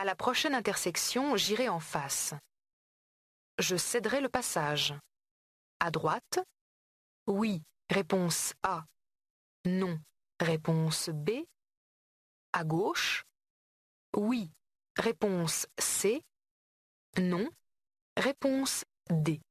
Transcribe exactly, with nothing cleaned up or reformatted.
À la prochaine intersection, j'irai en face. Je céderai le passage. À droite? Oui, réponse A. Non, réponse B. À gauche? Oui, réponse C. Non, réponse D.